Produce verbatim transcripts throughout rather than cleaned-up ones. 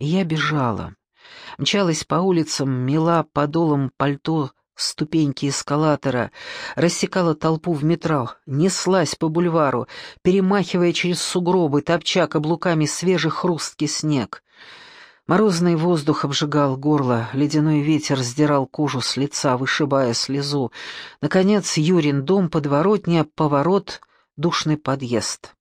И я бежала. Мчалась по улицам, мела подолом пальто ступеньки эскалатора, рассекала толпу в метро, неслась по бульвару, перемахивая через сугробы, топча каблуками свежий хрусткий снег. Морозный воздух обжигал горло, ледяной ветер сдирал кожу с лица, вышибая слезу. Наконец, Юрин дом, подворотня, поворот, душный подъезд.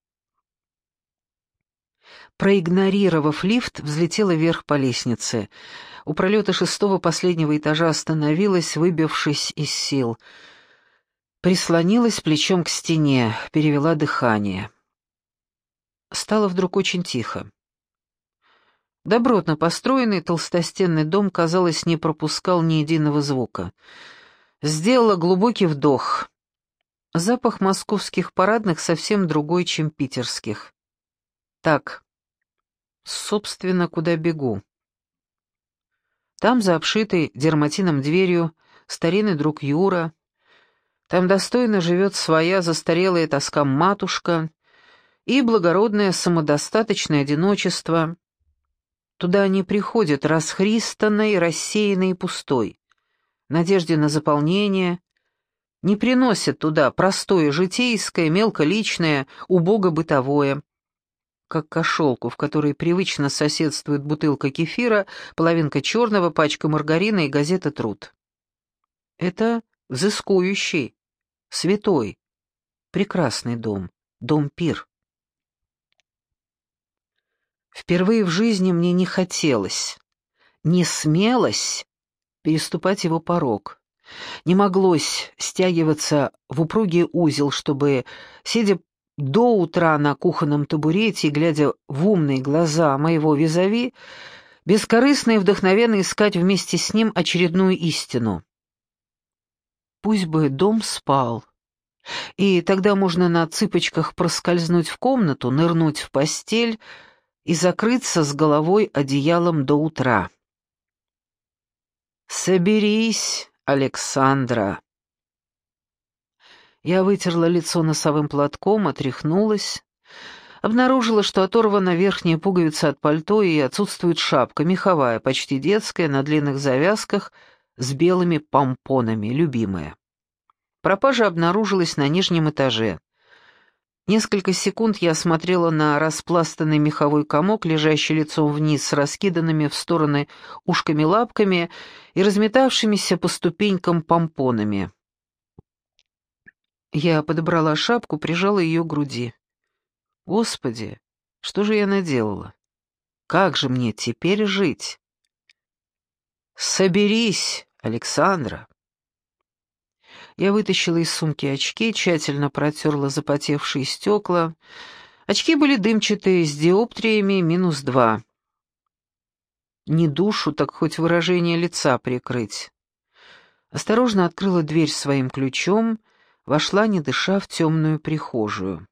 Проигнорировав лифт, взлетела вверх по лестнице. У пролета шестого последнего этажа остановилась, выбившись из сил. Прислонилась плечом к стене, перевела дыхание. Стало вдруг очень тихо. Добротно построенный толстостенный дом, казалось, не пропускал ни единого звука. Сделала глубокий вдох. Запах московских парадных совсем другой, чем питерских. Так, собственно, куда бегу? Там, за обшитой дерматином дверью, старинный друг Юра. Там достойно живет своя застарелая тоска матушка и благородное самодостаточное одиночество. Туда они приходят расхристанной, рассеянной и пустой, в надежде на заполнение, не приносят туда простое житейское, мелколичное, убого-бытовое, как кошелку, в которой привычно соседствует бутылка кефира, половинка черного, пачка маргарина и газета «Труд». Это взыскующий, святой, прекрасный дом, дом-пир. Впервые в жизни мне не хотелось, не смелось переступать его порог. Не моглось стягиваться в упругий узел, чтобы, сидя до утра на кухонном табурете и глядя в умные глаза моего визави, бескорыстно и вдохновенно искать вместе с ним очередную истину. Пусть бы дом спал, и тогда можно на цыпочках проскользнуть в комнату, нырнуть в постель и закрыться с головой одеялом до утра. «Соберись, Александра!» Я вытерла лицо носовым платком, отряхнулась, обнаружила, что оторвана верхняя пуговица от пальто и отсутствует шапка, меховая, почти детская, на длинных завязках, с белыми помпонами, любимая. Пропажа обнаружилась на нижнем этаже. Несколько секунд я смотрела на распластанный меховой комок, лежащий лицом вниз с раскиданными в стороны ушками-лапками и разметавшимися по ступенькам помпонами. Я подобрала шапку, прижала ее к груди. Господи, что же я наделала? Как же мне теперь жить? «Соберись, Александра!» Я вытащила из сумки очки, тщательно протерла запотевшие стекла. Очки были дымчатые, с диоптриями минус два. Не душу, так хоть выражение лица прикрыть. Осторожно открыла дверь своим ключом, вошла, не дыша, в темную прихожую.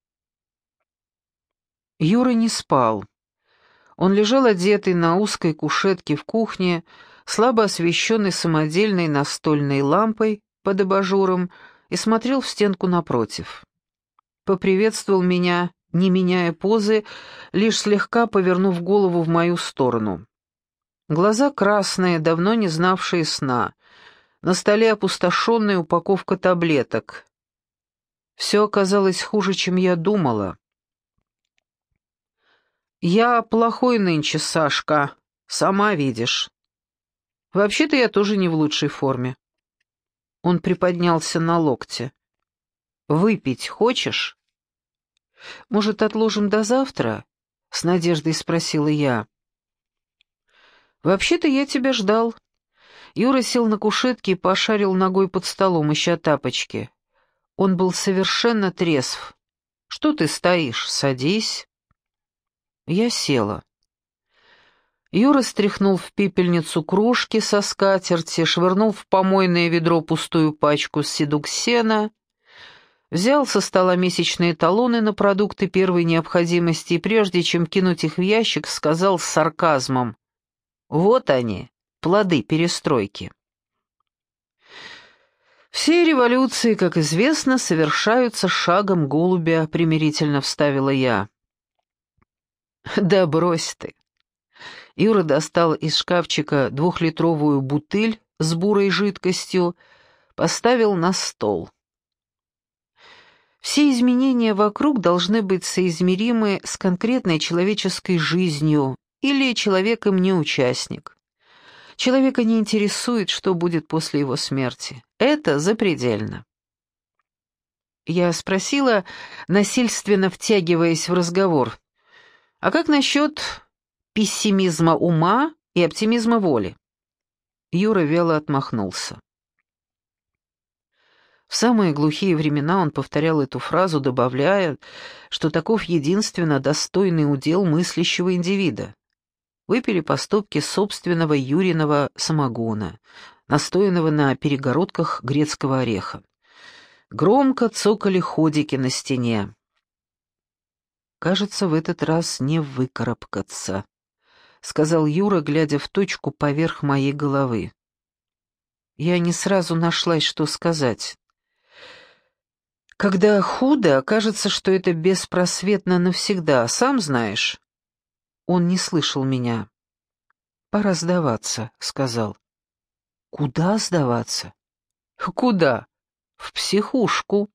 Юра не спал. Он лежал одетый на узкой кушетке в кухне, слабо освещенной самодельной настольной лампой под абажуром, и смотрел в стенку напротив. Поприветствовал меня, не меняя позы, лишь слегка повернув голову в мою сторону. Глаза красные, давно не знавшие сна. На столе опустошенная упаковка таблеток. Все оказалось хуже, чем я думала. «Я плохой нынче, Сашка, сама видишь. Вообще-то я тоже не в лучшей форме». Он приподнялся на локте. «Выпить хочешь?» «Может, отложим до завтра?» — с надеждой спросила я. «Вообще-то я тебя ждал». Юра сел на кушетке и пошарил ногой под столом, ища тапочки. Он был совершенно трезв. «Что ты стоишь? Садись». Я села. Юра стряхнул в пепельницу крошки со скатерти, швырнул в помойное ведро пустую пачку седуксена, взял со стола месячные талоны на продукты первой необходимости и, прежде чем кинуть их в ящик, сказал с сарказмом: «Вот они, плоды перестройки». «Все революции, как известно, совершаются шагом голубя», — примирительно вставила я. «Да брось ты. Юра достал из шкафчика двухлитровую бутыль с бурой жидкостью, поставил на стол. Все изменения вокруг должны быть соизмеримы с конкретной человеческой жизнью, или человек им не участник. Человека не интересует, что будет после его смерти. Это запредельно. Я спросила, насильственно втягиваясь в разговор, а как насчет пессимизма ума и оптимизма воли? Юра вяло отмахнулся. В самые глухие времена он повторял эту фразу, добавляя, что таков единственно достойный удел мыслящего индивида. Выпили по стопке собственного Юриного самогона, настоянного на перегородках грецкого ореха. Громко цокали ходики на стене. «Кажется, в этот раз не выкарабкаться», — сказал Юра, глядя в точку поверх моей головы. Я не сразу нашлась, что сказать. Когда худо, кажется, что это беспросветно навсегда, сам знаешь. Он не слышал меня. «Пора сдаваться», — сказал. «Куда сдаваться?» «Куда? В психушку».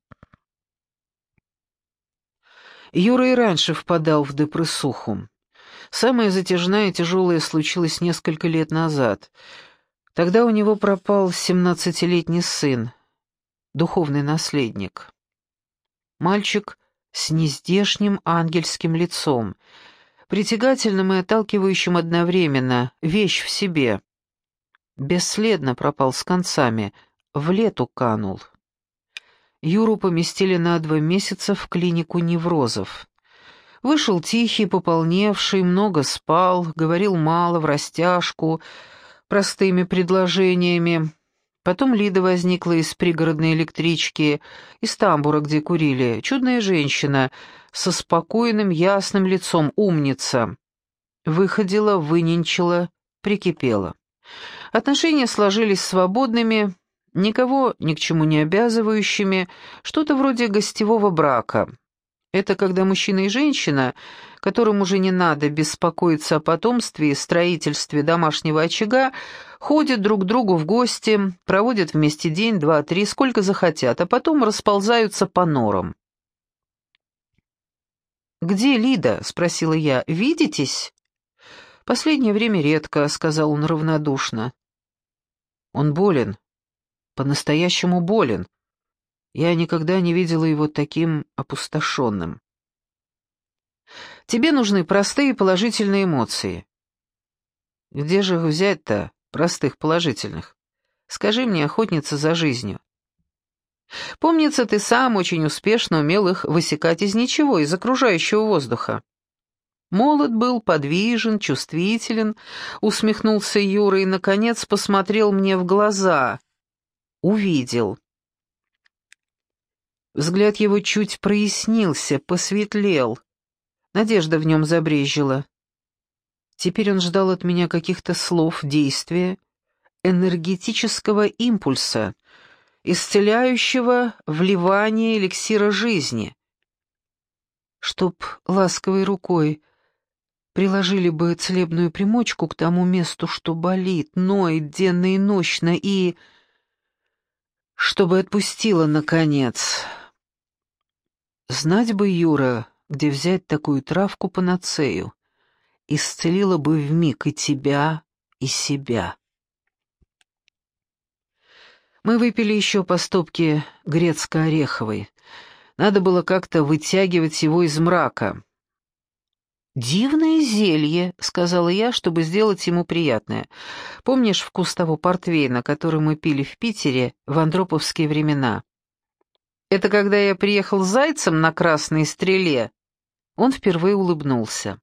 Юра и раньше впадал в депрессуху. Самая затяжная и тяжелая случилась несколько лет назад. Тогда у него пропал семнадцатилетний сын, духовный наследник. Мальчик с нездешним ангельским лицом, притягательным и отталкивающим одновременно, вещь в себе. Бесследно пропал с концами, в лету канул. Юру поместили на два месяца в клинику неврозов. Вышел тихий, пополневший, много спал, говорил мало, в растяжку, простыми предложениями. Потом Лида возникла из пригородной электрички, из тамбура, где курили. Чудная женщина, со спокойным, ясным лицом, умница. Выходила, выненчила, прикипела. Отношения сложились свободными, никого ни к чему не обязывающими, что-то вроде гостевого брака. Это когда мужчина и женщина, которым уже не надо беспокоиться о потомстве и строительстве домашнего очага, ходят друг к другу в гости, проводят вместе день, два, три, сколько захотят, а потом расползаются по норам. «Где Лида?» — спросила я. «Видитесь?» «Последнее время редко», — сказал он равнодушно. «Он болен. По-настоящему болен. Я никогда не видела его таким опустошенным. Тебе нужны простые положительные эмоции». «Где же их взять-то, простых положительных? Скажи мне, охотница за жизнью». «Помнится, ты сам очень успешно умел их высекать из ничего, из окружающего воздуха». Молод был, подвижен, чувствителен, усмехнулся Юра и, наконец, посмотрел мне в глаза. Увидел. Взгляд его чуть прояснился, посветлел. Надежда в нем забрезжила. Теперь он ждал от меня каких-то слов, действия, энергетического импульса, исцеляющего вливания эликсира жизни. Чтоб ласковой рукой приложили бы целебную примочку к тому месту, что болит, ноет денно и нощно, и... чтобы отпустила, наконец. Знать бы, Юра, где взять такую травку-панацею, исцелила бы вмиг и тебя, и себя. Мы выпили еще по стопке грецко-ореховой. Надо было как-то вытягивать его из мрака. «Дивное зелье», — сказала я, чтобы сделать ему приятное. «Помнишь вкус того портвейна, который мы пили в Питере в андроповские времена?» «Это когда я приехал с зайцем на Красной Стреле?» Он впервые улыбнулся.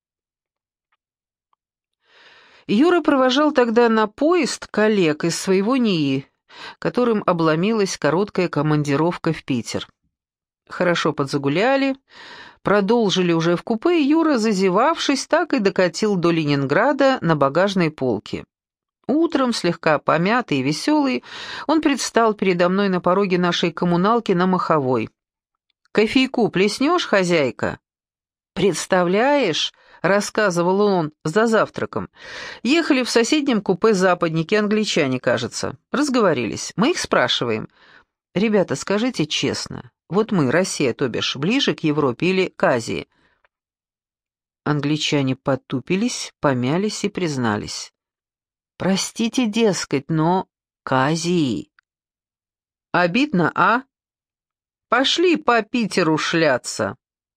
Юра провожал тогда на поезд коллег из своего НИИ, которым обломилась короткая командировка в Питер. Хорошо подзагуляли, продолжили уже в купе, и Юра, зазевавшись, так и докатил до Ленинграда на багажной полке. Утром, слегка помятый и веселый, он предстал передо мной на пороге нашей коммуналки на Маховой. «Кофейку плеснешь, хозяйка?» «Представляешь?» — — рассказывал он за завтраком. «Ехали в соседнем купе западники, англичане, кажется. Разговорились. Мы их спрашиваем. Ребята, скажите честно, вот мы, Россия, то бишь, ближе к Европе или к Азии?» Англичане потупились, помялись и признались. «Простите, дескать, но к Азии». «Обидно, а? Пошли по Питеру шляться».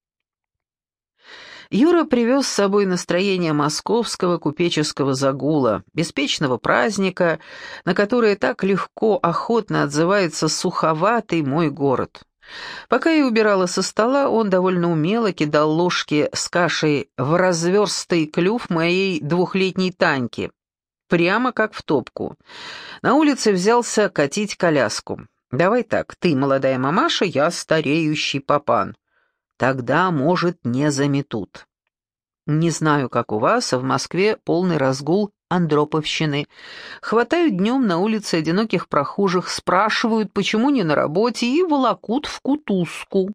Юра привез с собой настроение московского купеческого загула, беспечного праздника, на которое так легко, охотно отзывается суховатый мой город. Пока я убирала со стола, он довольно умело кидал ложки с кашей в разверстый клюв моей двухлетней Таньки, прямо как в топку. На улице взялся катить коляску. «Давай так, ты молодая мамаша, я стареющий папан. Тогда, может, не заметут. Не знаю, как у вас, а в Москве полный разгул андроповщины. Хватают днем на улице одиноких прохожих, спрашивают, почему не на работе, и волокут в кутузку».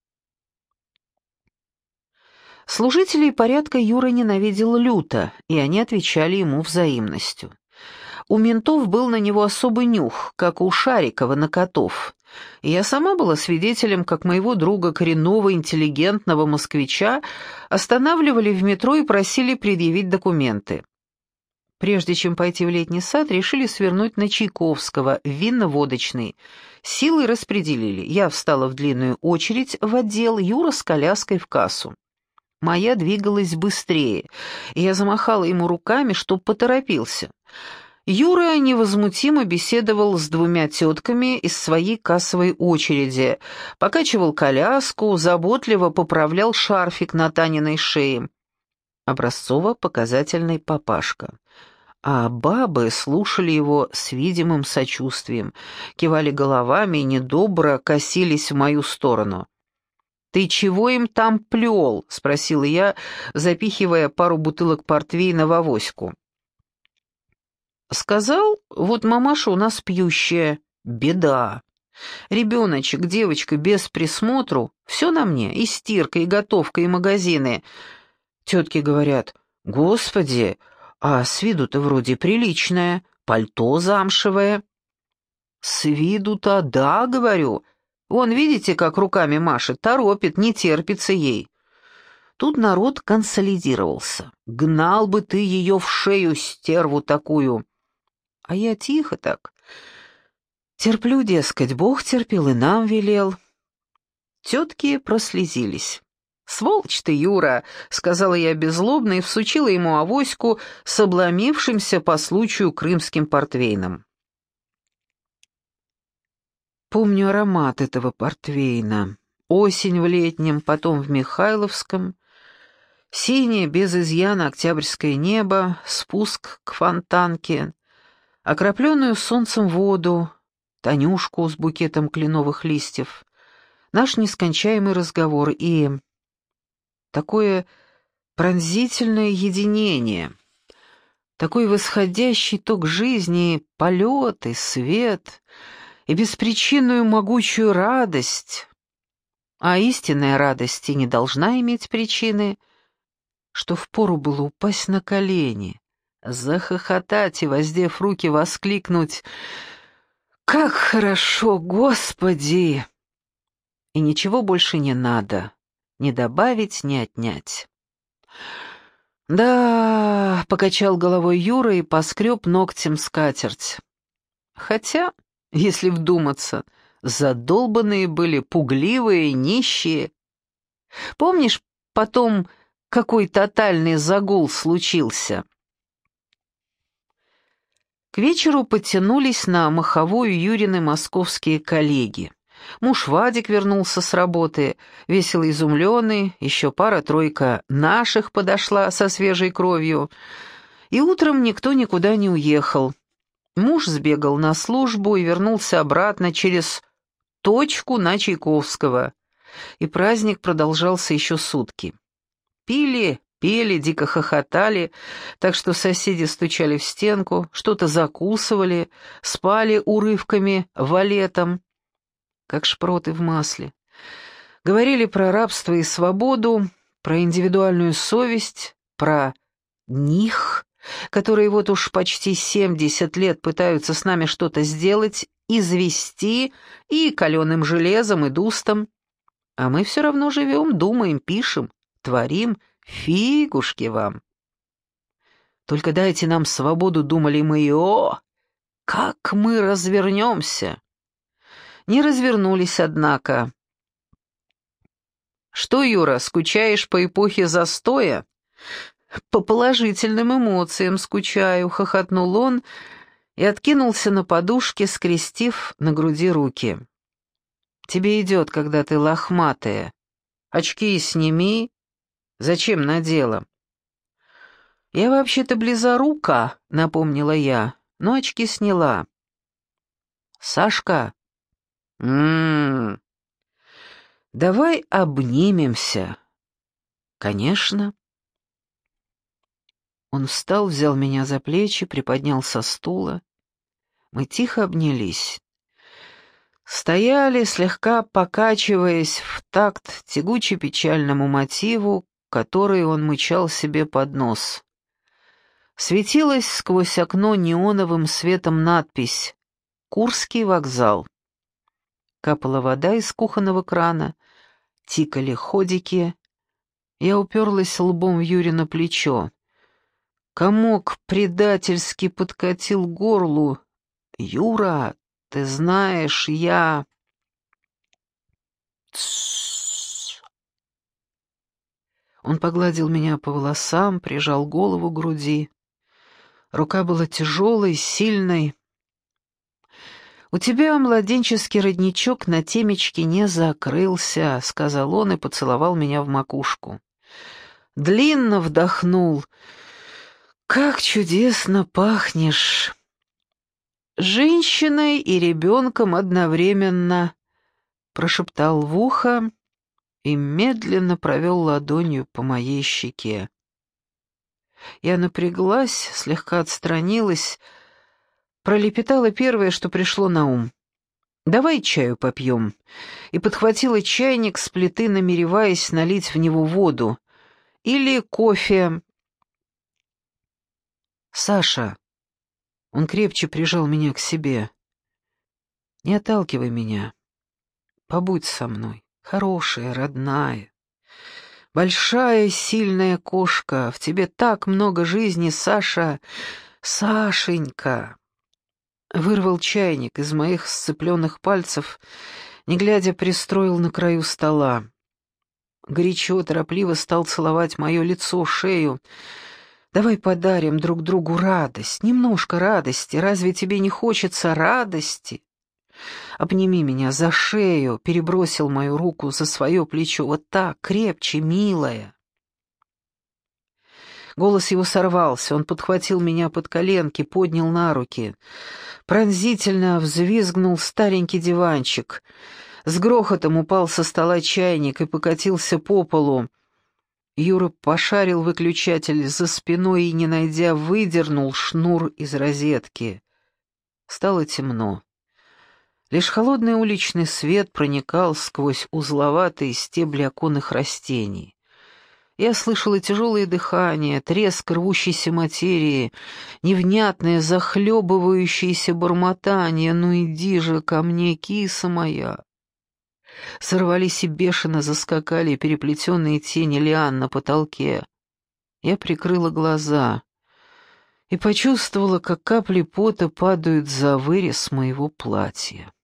Служителей порядка Юра ненавидел люто, и они отвечали ему взаимностью. У ментов был на него особый нюх, как у Шарикова на котов. И я сама была свидетелем, как моего друга, коренного интеллигентного москвича, останавливали в метро и просили предъявить документы. Прежде чем пойти в летний сад, решили свернуть на Чайковского, в винно-водочный. Силой распределили. Я встала в длинную очередь в отдел, Юра с коляской в кассу. Моя двигалась быстрее, и я замахала ему руками, чтоб поторопился. Юра невозмутимо беседовал с двумя тетками из своей кассовой очереди, покачивал коляску, заботливо поправлял шарфик на Таниной шее. Образцово-показательный папашка. А бабы слушали его с видимым сочувствием, кивали головами и недобро косились в мою сторону. «Ты чего им там плел?» — спросила я, запихивая пару бутылок портвейна в авоську. Сказал, вот мамаша у нас пьющая, беда. Ребеночек, девочка без присмотру, все на мне, и стирка, и готовка, и магазины. Тетки говорят, господи, а с виду-то вроде приличная, пальто замшевое. С виду-то да, говорю. Вон, видите, как руками машет, торопит, не терпится ей. Тут народ консолидировался. Гнал бы ты ее в шею, стерву такую. А я тихо так. Терплю, дескать, Бог терпел и нам велел. Тетки прослезились. «Сволочь ты, Юра!» — сказала я беззлобно и всучила ему авоську с обломившимся по случаю крымским портвейном. Помню аромат этого портвейна. Осень в Летнем, потом в Михайловском. Синее, без изъяна октябрьское небо, спуск к Фонтанке, окропленную солнцем воду, Танюшку с букетом кленовых листьев, наш нескончаемый разговор и такое пронзительное единение, такой восходящий ток жизни, полет и свет, и беспричинную могучую радость. А истинная радость и не должна иметь причины, что впору было упасть на колени, захохотать и, воздев руки, воскликнуть «Как хорошо, Господи!» И ничего больше не надо, ни добавить, ни отнять. «Да», — покачал головой Юра и поскреб ногтем скатерть. Хотя, если вдуматься, задолбанные были, пугливые, нищие. Помнишь, потом какой тотальный загул случился? К вечеру подтянулись на маховую Юрины московские коллеги. Муж Вадик вернулся с работы, весело изумленный, еще пара-тройка наших подошла со свежей кровью, и утром никто никуда не уехал. Муж сбегал на службу и вернулся обратно через точку на Чайковского, и праздник продолжался еще сутки. Пили, пели, дико хохотали, так что соседи стучали в стенку, что-то закусывали, спали урывками валетом, как шпроты в масле. Говорили про рабство и свободу, про индивидуальную совесть, про них, которые вот уж почти семьдесят лет пытаются с нами что-то сделать, извести и каленым железом, и дустом. А мы все равно живем, думаем, пишем, творим. Фигушки вам. Только дайте нам свободу, думали мы, и о, как мы развернемся. Не развернулись, однако. Что, Юра, скучаешь по эпохе застоя? По положительным эмоциям скучаю, хохотнул он и откинулся на подушке, скрестив на груди руки. Тебе идет, когда ты лохматая. Очки сними. Зачем надела? Я вообще-то близорука, напомнила я, но очки сняла. Сашка, м-м, давай обнимемся. Конечно. Он встал, взял меня за плечи, приподнял со стула. Мы тихо обнялись. Стояли, слегка покачиваясь в такт тягуче-печальному мотиву, который он мычал себе под нос. Светилась сквозь окно неоновым светом надпись «Курский вокзал». Капала вода из кухонного крана, тикали ходики. Я уперлась лбом в Юрина плечо. Комок предательски подкатил к горлу. «Юра, ты знаешь, я...» Тссс. Он погладил меня по волосам, прижал голову к груди. Рука была тяжелой, сильной. «У тебя младенческий родничок на темечке не закрылся», — сказал он и поцеловал меня в макушку. Длинно вдохнул. «Как чудесно пахнешь!» «Женщиной и ребенком одновременно», — прошептал в ухо и медленно провел ладонью по моей щеке. Я напряглась, слегка отстранилась, пролепетала первое, что пришло на ум. «Давай чаю попьем», и подхватила чайник с плиты, намереваясь налить в него воду. «Или кофе». «Саша», — он крепче прижал меня к себе, — «не отталкивай меня, побудь со мной, хорошая, родная». Большая, сильная кошка, в тебе так много жизни, Саша, Сашенька. Вырвал чайник из моих сцепленных пальцев, не глядя, пристроил на краю стола. Горячо, торопливо стал целовать мое лицо, шею. Давай подарим друг другу радость, немножко радости. Разве тебе не хочется радости? Обними меня за шею, перебросил мою руку за свое плечо. Вот так, крепче, милая. Голос его сорвался, он подхватил меня под коленки, поднял на руки. Пронзительно взвизгнул старенький диванчик. С грохотом упал со стола чайник и покатился по полу. Юра пошарил выключатель за спиной и, не найдя, выдернул шнур из розетки. Стало темно. Лишь холодный уличный свет проникал сквозь узловатые стебли оконных растений. Я слышала тяжелое дыхание, треск рвущейся материи, невнятное захлебывающееся бормотание «Ну иди же ко мне, киса моя!» Сорвались и бешено заскакали переплетенные тени лиан на потолке. Я прикрыла глаза и почувствовала, как капли пота падают за вырез моего платья.